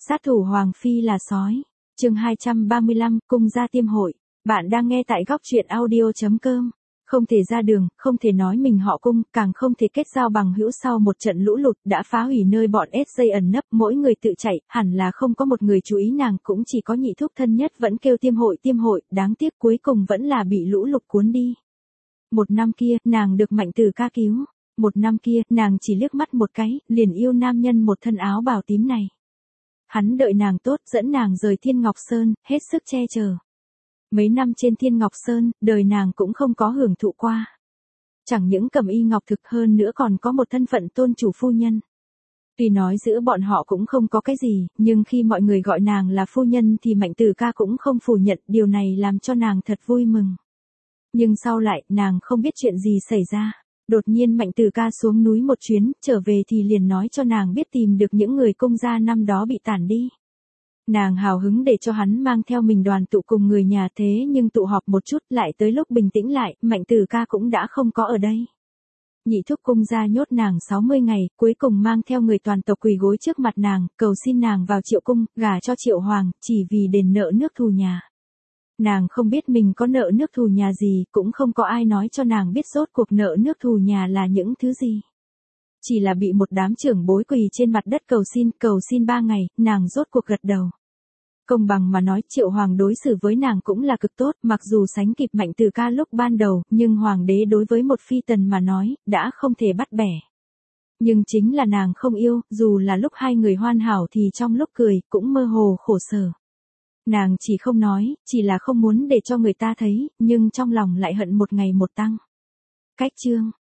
Sát thủ Hoàng Phi là sói. Chương 235, cung gia tiêm hội. Bạn đang nghe tại góc truyện audio.com. Không thể ra đường, không thể nói mình họ Cung, càng không thể kết giao bằng hữu sau một trận lũ lụt đã phá hủy nơi bọn SJ ẩn nấp, mỗi người tự chạy, hẳn là không có một người chú ý nàng, cũng chỉ có nhị thúc thân nhất vẫn kêu tiêm hội, đáng tiếc cuối cùng vẫn là bị lũ lụt cuốn đi. Một năm kia, nàng được Mạnh Tử ca cứu. Một năm kia, nàng chỉ liếc mắt một cái, liền yêu nam nhân một thân áo bào tím này. Hắn đợi nàng tốt, dẫn nàng rời Thiên Ngọc Sơn, hết sức che chở. Mấy năm trên Thiên Ngọc Sơn, đời nàng cũng không có hưởng thụ qua. Chẳng những cầm y ngọc thực hơn nữa còn có một thân phận tôn chủ phu nhân. Tuy nói giữa bọn họ cũng không có cái gì, nhưng khi mọi người gọi nàng là phu nhân thì Mạnh Tử ca cũng không phủ nhận, điều này làm cho nàng thật vui mừng. Nhưng sau lại, nàng không biết chuyện gì xảy ra. Đột nhiên Mạnh Tử ca xuống núi một chuyến, trở về thì liền nói cho nàng biết tìm được những người Cung gia năm đó bị tản đi. Nàng hào hứng để cho hắn mang theo mình đoàn tụ cùng người nhà, thế nhưng tụ họp một chút lại tới lúc bình tĩnh lại, Mạnh Tử ca cũng đã không có ở đây. Nhị thúc Cung gia nhốt nàng 60 ngày, cuối cùng mang theo người toàn tộc quỳ gối trước mặt nàng, cầu xin nàng vào Triệu cung, gả cho Triệu Hoàng, chỉ vì đền nợ nước thù nhà. Nàng không biết mình có nợ nước thù nhà gì, cũng không có ai nói cho nàng biết rốt cuộc nợ nước thù nhà là những thứ gì. Chỉ là bị một đám trưởng bối quỳ trên mặt đất cầu xin 3 ngày, nàng rốt cuộc gật đầu. Công bằng mà nói, Triệu Hoàng đối xử với nàng cũng là cực tốt, mặc dù sánh kịp Mạnh Tử ca lúc ban đầu, nhưng Hoàng đế đối với một phi tần mà nói, đã không thể bắt bẻ. Nhưng chính là nàng không yêu, dù là lúc hai người hoàn hảo thì trong lúc cười, cũng mơ hồ khổ sở. Nàng chỉ không nói, chỉ là không muốn để cho người ta thấy, nhưng trong lòng lại hận một ngày một tăng. Cách chương.